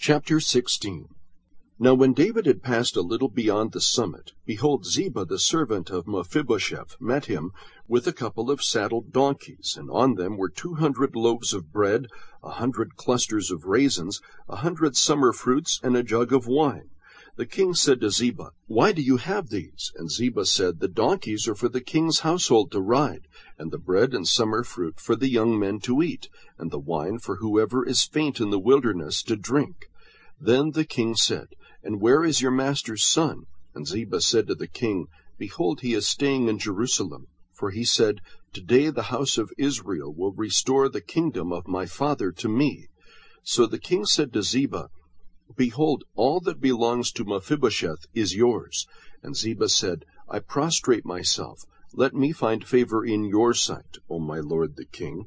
Chapter 16. Now when David had passed a little beyond the summit, behold, Ziba the servant of Mephibosheth met him with a couple of saddled donkeys, and on them were 200 loaves of bread, 100 clusters of raisins, 100 summer fruits, and a jug of wine. The king said to Ziba, "Why do you have these?" And Ziba said, "The donkeys are for the king's household to ride, and the bread and summer fruit for the young men to eat, and the wine for whoever is faint in the wilderness to drink." Then the king said, "And where is your master's son?" And Ziba said to the king, "Behold, he is staying in Jerusalem. For he said, Today the house of Israel will restore the kingdom of my father to me." So the king said to Ziba, "Behold, all that belongs to Mephibosheth is yours." And Ziba said, "I prostrate myself. Let me find favor in your sight, O my lord the king."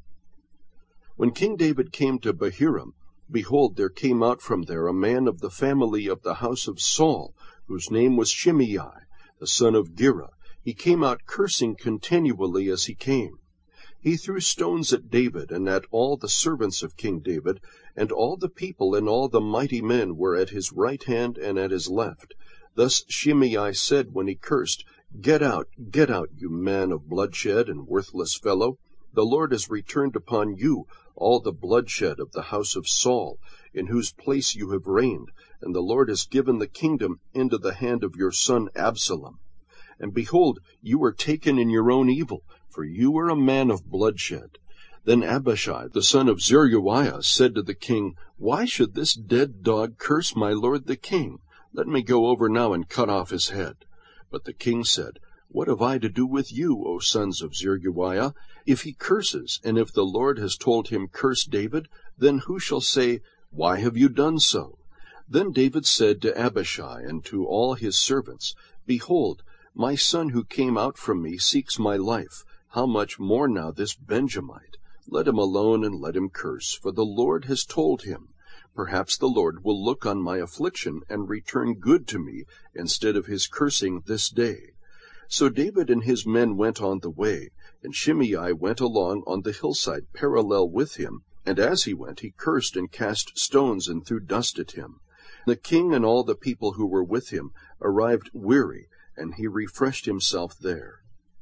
When King David came to Bahurim, behold, there came out from there a man of the family of the house of Saul, whose name was Shimei, the son of Gera. He came out cursing continually as he came. He threw stones at David and at all the servants of King David, and all the people and all the mighty men were at his right hand and at his left. Thus Shimei said when he cursed, get out, you man of bloodshed and worthless fellow. The Lord has returned upon you all the bloodshed of the house of Saul, in whose place you have reigned, and the Lord has given the kingdom into the hand of your son Absalom. And behold, you are taken in your own evil, for you are a man of bloodshed. Then Abishai, the son of Zeruiah, said to the king, Why should this dead dog curse my lord the king? Let me go over now and cut off his head. But the king said, What have I to do with you, O sons of Zeruiah? If he curses, and if the Lord has told him, Curse David, then who shall say, Why have you done so? Then David said to Abishai and to all his servants, Behold, my son who came out from me seeks my life. How much more now this Benjamite? Let him alone and let him curse, for the Lord has told him. Perhaps the Lord will look on my affliction and return good to me instead of his cursing this day. So David and his men went on the way, and Shimei went along on the hillside parallel with him, and as he went he cursed and cast stones and threw dust at him. The king and all the people who were with him arrived weary, and he refreshed himself there.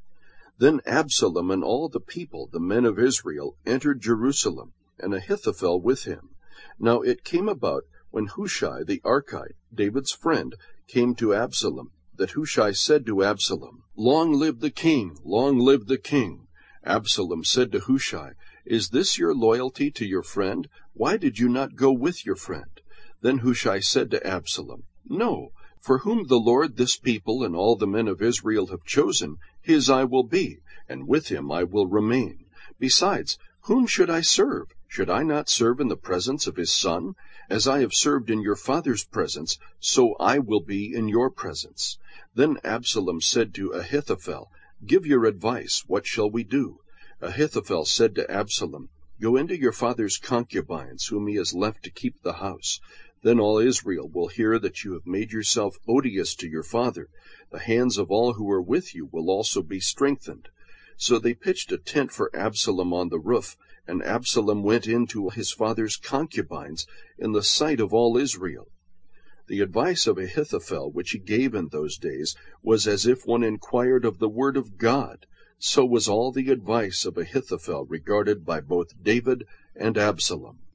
Then Absalom and all the people, the men of Israel, entered Jerusalem, and Ahithophel with him. Now it came about, when Hushai the Archite, David's friend, came to Absalom, that Hushai said to Absalom, Long live the king! Long live the king! Absalom said to Hushai, Is this your loyalty to your friend? Why did you not go with your friend? Then Hushai said to Absalom, No, for whom the Lord this people and all the men of Israel have chosen, his I will be, and with him I will remain. Besides, whom should I serve? Should I not serve in the presence of his son? As I have served in your father's presence, so I will be in your presence. Then Absalom said to Ahithophel, Give your advice, what shall we do? Ahithophel said to Absalom, Go into your father's concubines, whom he has left to keep the house. Then all Israel will hear that you have made yourself odious to your father. The hands of all who are with you will also be strengthened. So they pitched a tent for Absalom on the roof, and Absalom went into his father's concubines in the sight of all Israel. The advice of Ahithophel, which he gave in those days, was as if one inquired of the word of God. So was all the advice of Ahithophel regarded by both David and Absalom.